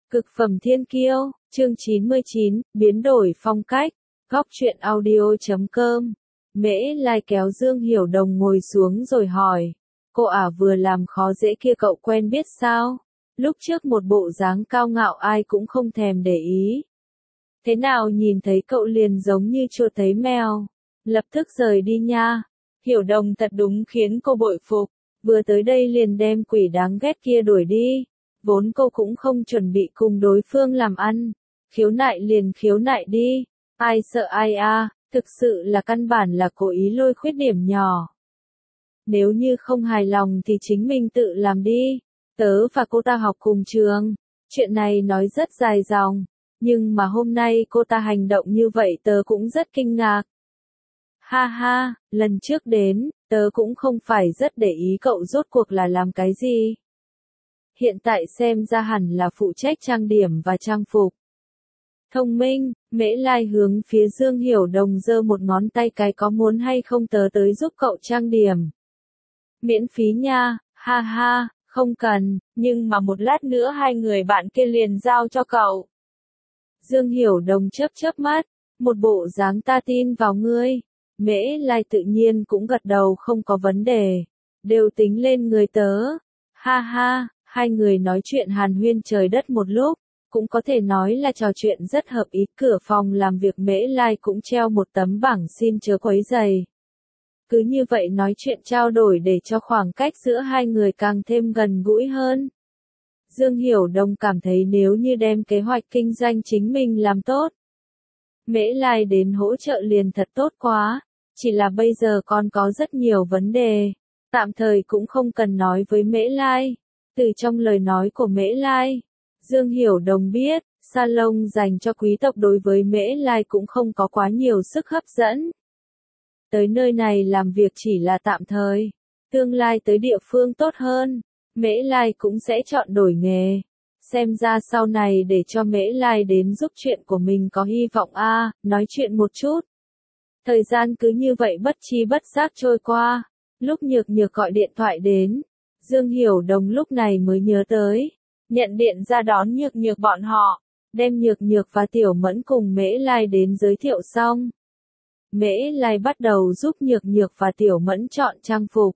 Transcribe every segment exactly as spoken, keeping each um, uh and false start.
Cực phẩm thiên kiêu, chương chín mươi chín, biến đổi phong cách, góc truyện audio chấm com. Mễ Lai kéo Dương Hiểu Đồng ngồi xuống rồi hỏi, cô ả vừa làm khó dễ kia cậu quen biết sao? Lúc trước một bộ dáng cao ngạo ai cũng không thèm để ý. Thế nào nhìn thấy cậu liền giống như chuột thấy mèo, lập tức rời đi nha. Hiểu Đồng thật đúng khiến cô bội phục, vừa tới đây liền đem quỷ đáng ghét kia đuổi đi. Vốn cô cũng không chuẩn bị cùng đối phương làm ăn, khiếu nại liền khiếu nại đi, ai sợ ai a, thực sự là căn bản là cố ý lôi khuyết điểm nhỏ. Nếu như không hài lòng thì chính mình tự làm đi, tớ và cô ta học cùng trường, chuyện này nói rất dài dòng, nhưng mà hôm nay cô ta hành động như vậy tớ cũng rất kinh ngạc. Ha ha, lần trước đến, tớ cũng không phải rất để ý cậu rốt cuộc là làm cái gì. Hiện tại xem ra hẳn là phụ trách trang điểm và trang phục. Thông minh, Mễ Lai hướng phía Dương Hiểu Đồng giơ một ngón tay, cái có muốn hay không tớ tới giúp cậu trang điểm. Miễn phí nha, ha ha, không cần, nhưng mà một lát nữa hai người bạn kia liền giao cho cậu. Dương Hiểu Đồng chớp chớp mắt, một bộ dáng ta tin vào ngươi. Mễ Lai tự nhiên cũng gật đầu không có vấn đề, đều tính lên người tớ. Ha ha. Hai người nói chuyện hàn huyên trời đất một lúc, cũng có thể nói là trò chuyện rất hợp ý. Cửa phòng làm việc Mễ Lai cũng treo một tấm bảng xin chớ quấy rầy. Cứ như vậy nói chuyện trao đổi để cho khoảng cách giữa hai người càng thêm gần gũi hơn. Dương Hiểu Đồng cảm thấy nếu như đem kế hoạch kinh doanh chính mình làm tốt, Mễ Lai đến hỗ trợ liền thật tốt quá, chỉ là bây giờ còn có rất nhiều vấn đề, tạm thời cũng không cần nói với Mễ Lai. Từ trong lời nói của Mễ Lai, Dương Hiểu Đồng biết, salon dành cho quý tộc đối với Mễ Lai cũng không có quá nhiều sức hấp dẫn. Tới nơi này làm việc chỉ là tạm thời, tương lai tới địa phương tốt hơn, Mễ Lai cũng sẽ chọn đổi nghề. Xem ra sau này để cho Mễ Lai đến giúp chuyện của mình có hy vọng a, à, nói chuyện một chút. Thời gian cứ như vậy bất chi bất giác trôi qua, lúc Nhược Nhược gọi điện thoại đến. Dương Hiểu Đồng lúc này mới nhớ tới, nhận điện ra đón Nhược Nhược bọn họ, đem Nhược Nhược và Tiểu Mẫn cùng Mễ Lai đến giới thiệu xong. Mễ Lai bắt đầu giúp Nhược Nhược và Tiểu Mẫn chọn trang phục.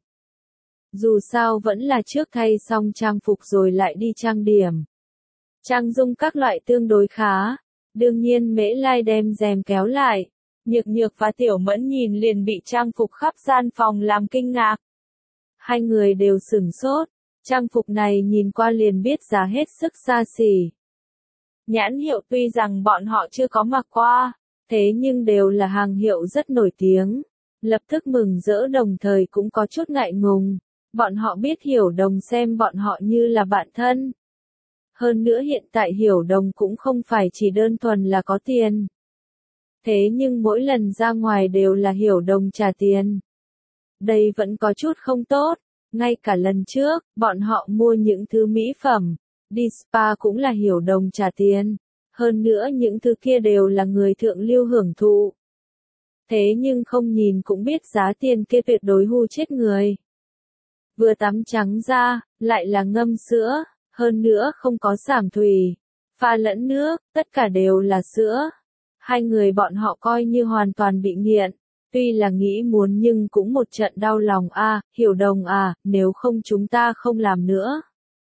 Dù sao vẫn là trước thay xong trang phục rồi lại đi trang điểm. Trang dung các loại tương đối khá, đương nhiên Mễ Lai đem rèm kéo lại. Nhược Nhược và Tiểu Mẫn nhìn liền bị trang phục khắp gian phòng làm kinh ngạc. Hai người đều sửng sốt, trang phục này nhìn qua liền biết giá hết sức xa xỉ. Nhãn hiệu tuy rằng bọn họ chưa có mặc qua, thế nhưng đều là hàng hiệu rất nổi tiếng. Lập tức mừng rỡ đồng thời cũng có chút ngại ngùng, bọn họ biết Hiểu Đồng xem bọn họ như là bạn thân. Hơn nữa hiện tại Hiểu Đồng cũng không phải chỉ đơn thuần là có tiền. Thế nhưng mỗi lần ra ngoài đều là Hiểu Đồng trả tiền. Đây vẫn có chút không tốt, ngay cả lần trước, bọn họ mua những thứ mỹ phẩm, đi spa cũng là Hiểu Đồng trả tiền, hơn nữa những thứ kia đều là người thượng lưu hưởng thụ. Thế nhưng không nhìn cũng biết giá tiền kia tuyệt đối hù chết người. Vừa tắm trắng ra, lại là ngâm sữa, hơn nữa không có xảm thủy, pha lẫn nước, tất cả đều là sữa. Hai người bọn họ coi như hoàn toàn bị nghiện. Tuy là nghĩ muốn nhưng cũng một trận đau lòng a, à, Hiểu Đồng à, nếu không chúng ta không làm nữa.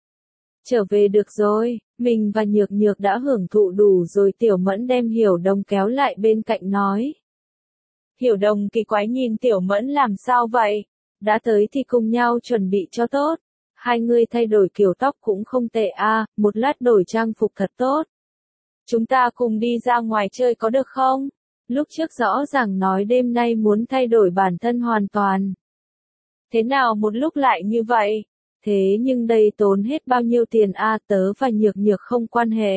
Trở về được rồi, mình và Nhược Nhược đã hưởng thụ đủ rồi. Tiểu Mẫn đem Hiểu Đồng kéo lại bên cạnh nói. Hiểu Đồng kỳ quái nhìn Tiểu Mẫn làm sao vậy? Đã tới thì cùng nhau chuẩn bị cho tốt. Hai người thay đổi kiểu tóc cũng không tệ a, à, một lát đổi trang phục thật tốt. Chúng ta cùng đi ra ngoài chơi có được không? Lúc trước rõ ràng nói đêm nay muốn thay đổi bản thân hoàn toàn. Thế nào một lúc lại như vậy? Thế nhưng đây tốn hết bao nhiêu tiền a, à, tớ và Nhược Nhược không quan hệ.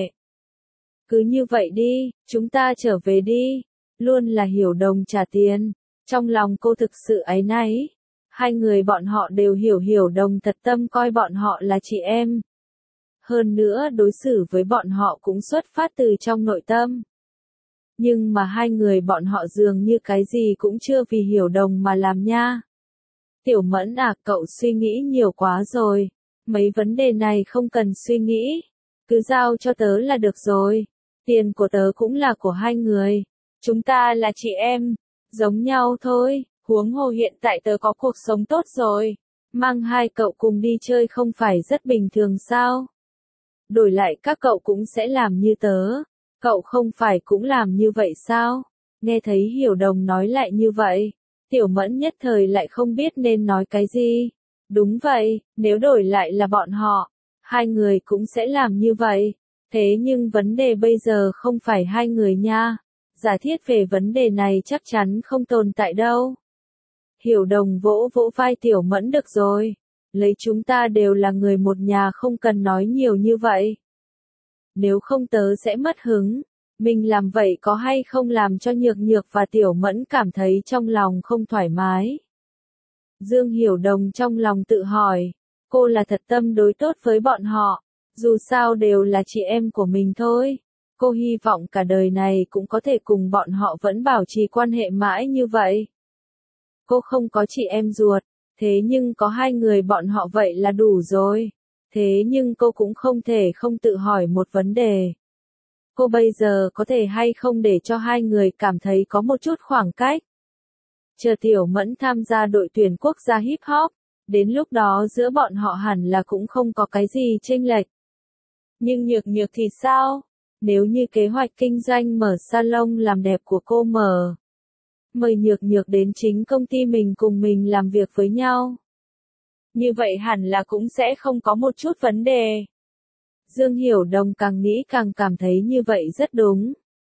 Cứ như vậy đi, chúng ta trở về đi. Luôn là Hiểu Đồng trả tiền. Trong lòng cô thực sự áy náy. Hai người bọn họ đều hiểu Hiểu Đồng thật tâm coi bọn họ là chị em. Hơn nữa đối xử với bọn họ cũng xuất phát từ trong nội tâm. Nhưng mà hai người bọn họ dường như cái gì cũng chưa vì Hiểu Đồng mà làm nha. Tiểu Mẫn à, cậu suy nghĩ nhiều quá rồi. Mấy vấn đề này không cần suy nghĩ. Cứ giao cho tớ là được rồi. Tiền của tớ cũng là của hai người. Chúng ta là chị em. Giống nhau thôi. Huống hồ hiện tại tớ có cuộc sống tốt rồi. Mang hai cậu cùng đi chơi không phải rất bình thường sao? Đổi lại các cậu cũng sẽ làm như tớ. Cậu không phải cũng làm như vậy sao? Nghe thấy Hiểu Đồng nói lại như vậy. Tiểu Mẫn nhất thời lại không biết nên nói cái gì. Đúng vậy, nếu đổi lại là bọn họ, hai người cũng sẽ làm như vậy. Thế nhưng vấn đề bây giờ không phải hai người nha. Giả thiết về vấn đề này chắc chắn không tồn tại đâu. Hiểu Đồng vỗ vỗ vai Tiểu Mẫn được rồi. Lấy chúng ta đều là người một nhà không cần nói nhiều như vậy. Nếu không tớ sẽ mất hứng. Mình làm vậy có hay không làm cho Nhược Nhược và Tiểu Mẫn cảm thấy trong lòng không thoải mái? Dương Hiểu Đồng trong lòng tự hỏi. Cô là thật tâm đối tốt với bọn họ. Dù sao đều là chị em của mình thôi. Cô hy vọng cả đời này cũng có thể cùng bọn họ vẫn bảo trì quan hệ mãi như vậy. Cô không có chị em ruột. Thế nhưng có hai người bọn họ vậy là đủ rồi. Thế nhưng cô cũng không thể không tự hỏi một vấn đề. Cô bây giờ có thể hay không để cho hai người cảm thấy có một chút khoảng cách. Chờ Tiểu Mẫn tham gia đội tuyển quốc gia hip hop, đến lúc đó giữa bọn họ hẳn là cũng không có cái gì chênh lệch. Nhưng Nhược Nhược thì sao? Nếu như kế hoạch kinh doanh mở salon làm đẹp của cô mở, mời Nhược Nhược đến chính công ty mình cùng mình làm việc với nhau. Như vậy hẳn là cũng sẽ không có một chút vấn đề. Dương Hiểu Đồng càng nghĩ càng cảm thấy như vậy rất đúng.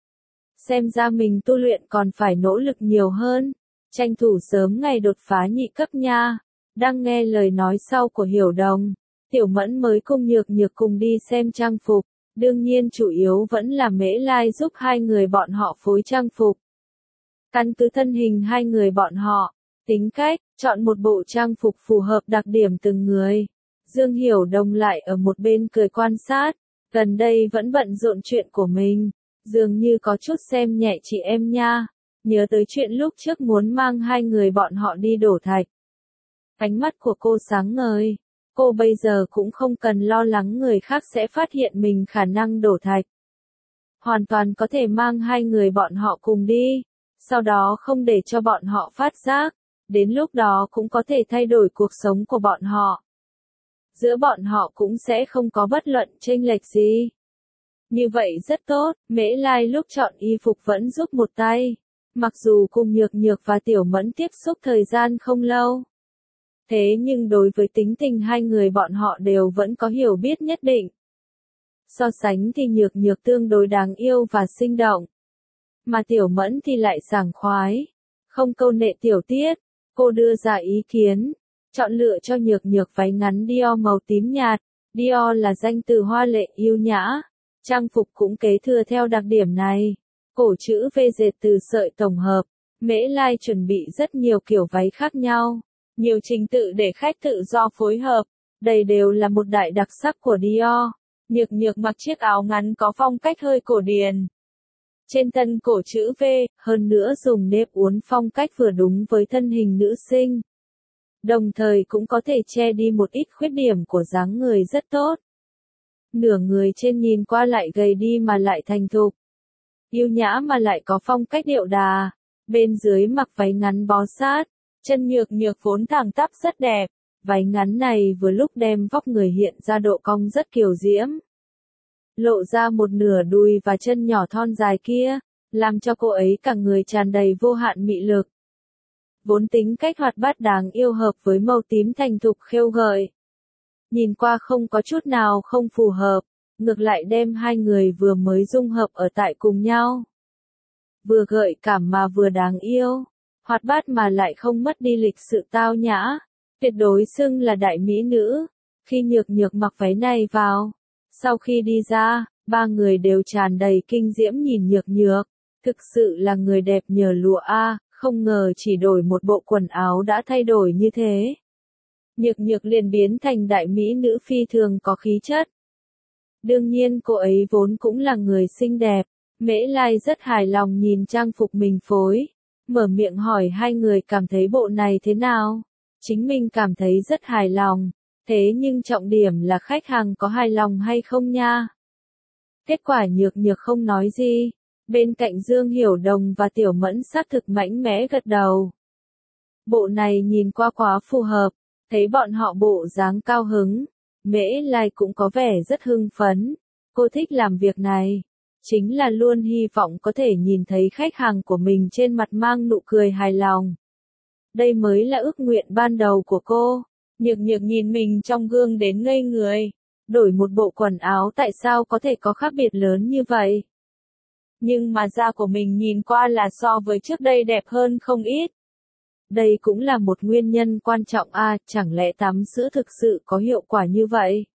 Xem ra mình tu luyện còn phải nỗ lực nhiều hơn, tranh thủ sớm ngày đột phá nhị cấp nha. Đang nghe lời nói sau của Hiểu Đồng, Tiểu Mẫn mới cùng Nhược Nhược cùng đi xem trang phục, đương nhiên chủ yếu vẫn là Mễ Lai giúp hai người bọn họ phối trang phục. Căn cứ thân hình hai người bọn họ, tính cách, chọn một bộ trang phục phù hợp đặc điểm từng người. Dương Hiểu Đồng lại ở một bên cười quan sát, gần đây vẫn bận rộn chuyện của mình, dường như có chút xem nhẹ chị em nha, nhớ tới chuyện lúc trước muốn mang hai người bọn họ đi đổ thạch. Ánh mắt của cô sáng ngời, cô bây giờ cũng không cần lo lắng người khác sẽ phát hiện mình khả năng đổ thạch. Hoàn toàn có thể mang hai người bọn họ cùng đi, sau đó không để cho bọn họ phát giác, đến lúc đó cũng có thể thay đổi cuộc sống của bọn họ. Giữa bọn họ cũng sẽ không có bất luận chênh lệch gì. Như vậy rất tốt, Mễ Lai lúc chọn y phục vẫn giúp một tay. Mặc dù cùng Nhược Nhược và Tiểu Mẫn tiếp xúc thời gian không lâu. Thế nhưng đối với tính tình hai người bọn họ đều vẫn có hiểu biết nhất định. So sánh thì Nhược Nhược tương đối đáng yêu và sinh động. Mà Tiểu Mẫn thì lại sảng khoái. Không câu nệ tiểu tiết, cô đưa ra ý kiến. Chọn lựa cho Nhược Nhược váy ngắn Dior màu tím nhạt. Dior là danh từ hoa lệ yêu nhã. Trang phục cũng kế thừa theo đặc điểm này. Cổ chữ V dệt từ sợi tổng hợp. Mễ Lai chuẩn bị rất nhiều kiểu váy khác nhau. Nhiều trình tự để khách tự do phối hợp. Đây đều là một đại đặc sắc của Dior. Nhược Nhược mặc chiếc áo ngắn có phong cách hơi cổ điển. Trên thân cổ chữ V, hơn nữa dùng nếp uốn phong cách vừa đúng với thân hình nữ sinh. Đồng thời cũng có thể che đi một ít khuyết điểm của dáng người rất tốt. Nửa người trên nhìn qua lại gầy đi mà lại thành thục. Yêu nhã mà lại có phong cách điệu đà. Bên dưới mặc váy ngắn bó sát. Chân Nhược Nhược vốn thẳng tắp rất đẹp. Váy ngắn này vừa lúc đem vóc người hiện ra độ cong rất kiều diễm. Lộ ra một nửa đùi và chân nhỏ thon dài kia, làm cho cô ấy cả người tràn đầy vô hạn mị lực. Vốn tính cách hoạt bát đáng yêu hợp với màu tím thành thục khêu gợi. Nhìn qua không có chút nào không phù hợp, ngược lại đem hai người vừa mới dung hợp ở tại cùng nhau. Vừa gợi cảm mà vừa đáng yêu, hoạt bát mà lại không mất đi lịch sự tao nhã, tuyệt đối xưng là đại mỹ nữ. Khi Nhược Nhược mặc váy này vào, sau khi đi ra, ba người đều tràn đầy kinh diễm nhìn Nhược Nhược, thực sự là người đẹp nhờ lụa a, không ngờ chỉ đổi một bộ quần áo đã thay đổi như thế. Nhược Nhược liền biến thành đại mỹ nữ phi thường có khí chất. Đương nhiên cô ấy vốn cũng là người xinh đẹp, Mễ Lai rất hài lòng nhìn trang phục mình phối, mở miệng hỏi hai người cảm thấy bộ này thế nào. Chính mình cảm thấy rất hài lòng, thế nhưng trọng điểm là khách hàng có hài lòng hay không nha. Kết quả Nhược Nhược không nói gì. Bên cạnh Dương Hiểu Đồng và Tiểu Mẫn xác thực mạnh mẽ gật đầu. Bộ này nhìn qua quá phù hợp, thấy bọn họ bộ dáng cao hứng. Mễ Lai cũng có vẻ rất hưng phấn. Cô thích làm việc này. Chính là luôn hy vọng có thể nhìn thấy khách hàng của mình trên mặt mang nụ cười hài lòng. Đây mới là ước nguyện ban đầu của cô. Nhược Nhược nhìn mình trong gương đến ngây người. Đổi một bộ quần áo tại sao có thể có khác biệt lớn như vậy? Nhưng mà da của mình nhìn qua là so với trước đây đẹp hơn không ít. Đây cũng là một nguyên nhân quan trọng à, chẳng lẽ tắm sữa thực sự có hiệu quả như vậy?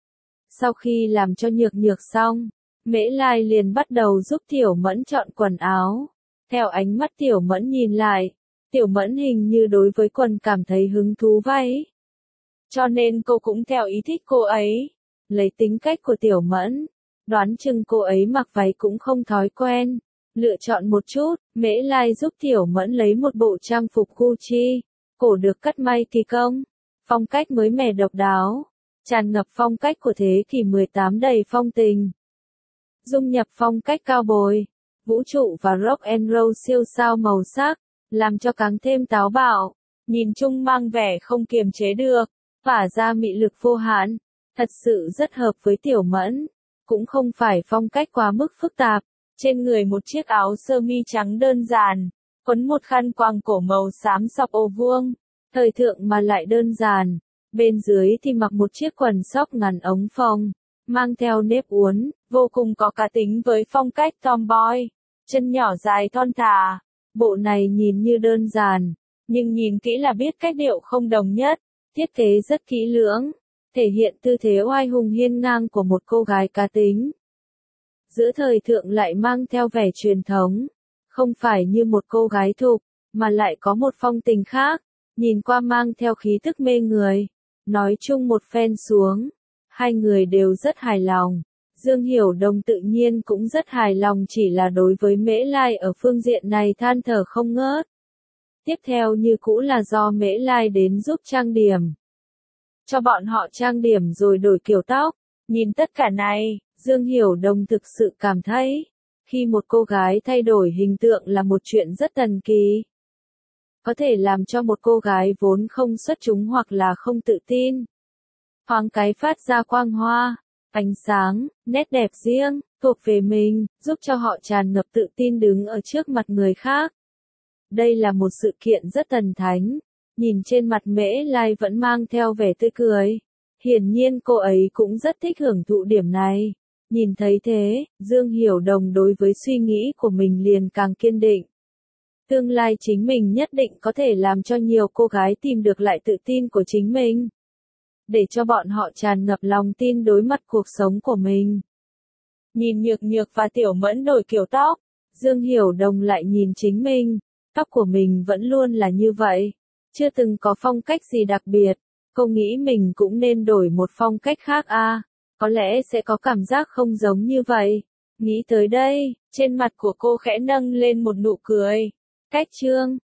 Sau khi làm cho Nhược Nhược xong, Mễ Lai liền bắt đầu giúp Tiểu Mẫn chọn quần áo. Theo ánh mắt Tiểu Mẫn nhìn lại, Tiểu Mẫn hình như đối với quần cảm thấy hứng thú vậy. Cho nên cô cũng theo ý thích cô ấy. Lấy tính cách của Tiểu Mẫn, đoán chừng cô ấy mặc váy cũng không thói quen. Lựa chọn một chút, Mễ Lai giúp Tiểu Mẫn lấy một bộ trang phục Gucci, cổ được cắt may kỳ công, phong cách mới mẻ độc đáo, tràn ngập phong cách của thế kỷ mười tám đầy phong tình. Dung nhập phong cách cao bồi, vũ trụ và rock and roll siêu sao màu sắc, làm cho càng thêm táo bạo, nhìn chung mang vẻ không kiềm chế được, tỏa ra mị lực vô hạn, thật sự rất hợp với Tiểu Mẫn, cũng không phải phong cách quá mức phức tạp. Trên người một chiếc áo sơ mi trắng đơn giản, quấn một khăn quàng cổ màu xám sọc ô vuông, thời thượng mà lại đơn giản. Bên dưới thì mặc một chiếc quần sóc ngắn ống phông, mang theo nếp uốn, vô cùng có cá tính với phong cách tomboy, chân nhỏ dài thon thả. Bộ này nhìn như đơn giản, nhưng nhìn kỹ là biết cách điệu không đồng nhất, thiết kế rất kỹ lưỡng, thể hiện tư thế oai hùng hiên ngang của một cô gái cá tính. Giữa thời thượng lại mang theo vẻ truyền thống, không phải như một cô gái thục, mà lại có một phong tình khác, nhìn qua mang theo khí tức mê người. Nói chung một phen xuống, hai người đều rất hài lòng. Dương Hiểu Đồng tự nhiên cũng rất hài lòng, chỉ là đối với Mễ Lai ở phương diện này than thở không ngớt. Tiếp theo như cũ là do Mễ Lai đến giúp trang điểm. Cho bọn họ trang điểm rồi đổi kiểu tóc, nhìn tất cả này. Dương Hiểu Đồng thực sự cảm thấy, khi một cô gái thay đổi hình tượng là một chuyện rất thần kỳ. Có thể làm cho một cô gái vốn không xuất chúng hoặc là không tự tin, thoáng cái phát ra quang hoa, ánh sáng, nét đẹp riêng, thuộc về mình, giúp cho họ tràn ngập tự tin đứng ở trước mặt người khác. Đây là một sự kiện rất thần thánh, nhìn trên mặt Mễ Lai vẫn mang theo vẻ tươi cười. Hiển nhiên cô ấy cũng rất thích hưởng thụ điểm này. Nhìn thấy thế, Dương Hiểu Đồng đối với suy nghĩ của mình liền càng kiên định. Tương lai chính mình nhất định có thể làm cho nhiều cô gái tìm được lại tự tin của chính mình. Để cho bọn họ tràn ngập lòng tin đối mặt cuộc sống của mình. Nhìn Nhược Nhược và Tiểu Mẫn đổi kiểu tóc, Dương Hiểu Đồng lại nhìn chính mình. Tóc của mình vẫn luôn là như vậy, chưa từng có phong cách gì đặc biệt. Cô nghĩ mình cũng nên đổi một phong cách khác à. Có lẽ sẽ có cảm giác không giống như vậy. Nghĩ tới đây, trên mặt của cô khẽ nâng lên một nụ cười. Cách chương